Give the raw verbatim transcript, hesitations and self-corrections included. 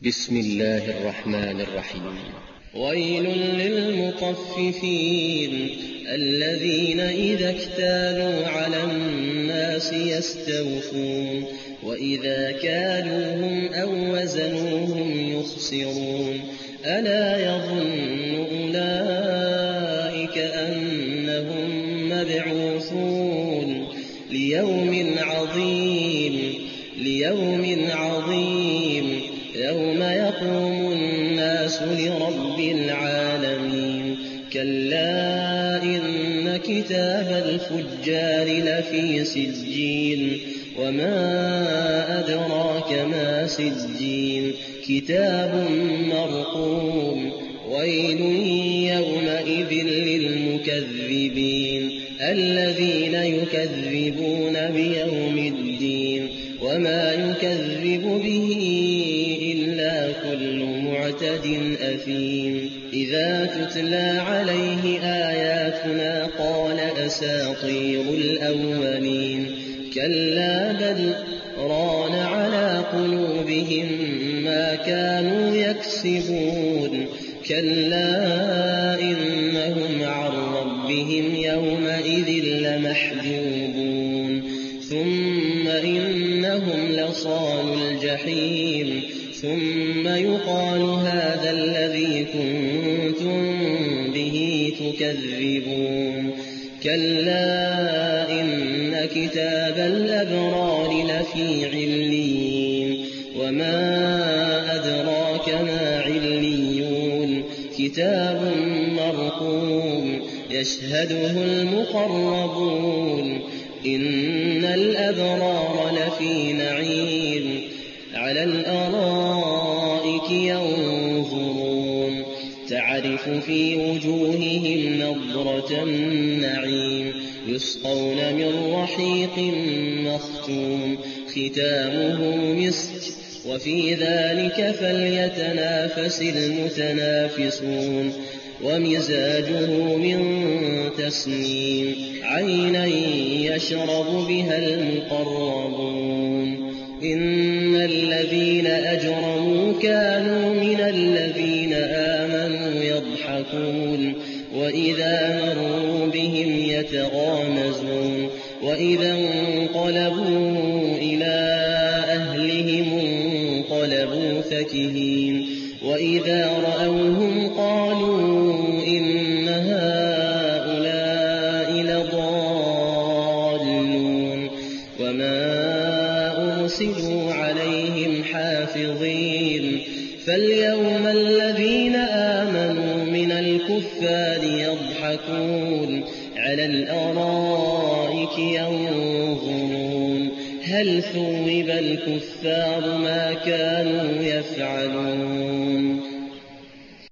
بسم الله الرحمن الرحيم. ويل للمطففين الذين إذا اكتالوا على الناس يستوفون وإذا كالوهم أو وزنوهم يخسرون ألا يظن أولئك أنهم مبعوثون ليوم عظيم ليوم عظيم يوم يقوم الناس لرب العالمين كلا إن كتاب الفجار لفي سجين وما أدراك ما سجين كتاب مرقوم ويل يومئذ للمكذبين الذين يكذبون بيوم الدين وما يكذب به إلا كل معتد أثيم إذا تتلى عليه آياتنا قال أساطير الأولين كلا بل ران على قلوبهم ما كانوا يكسبون كلا إنهم عن ربهم يومئذ لمحجوبون ثم إنهم لصالو الجحيم ثم يقال هذا الذي كنتم به تكذبون كلا إن كتاب الأبرار لفي عليين وما أدراك ما عليون كتاب مرقوم يشهده المقربون إن الأبرار لفي نعيم على الأرائك ينظرون تعرف في وجوههم نضرة النعيم يسقون من رحيق مختوم ختامه مسك وفي ذلك فليتنافس المتنافسون ومزاجه من تسنيم عينا يشرب بها المقربون إن الذين أجرموا كانوا من الذين آمنوا يضحكون وإذا مروا بهم يتغامزون وإذا انقلبوا إلى أهلهم انقلبوا فكهين وإذا رأوهم قالوا إن هؤلاء لضالون وما أرسلوا عليهم حافظين فاليوم الذين آمنوا من الكفار يضحكون على الأرائك ينظرون هل ثوب الكفار ما كانوا يفعلون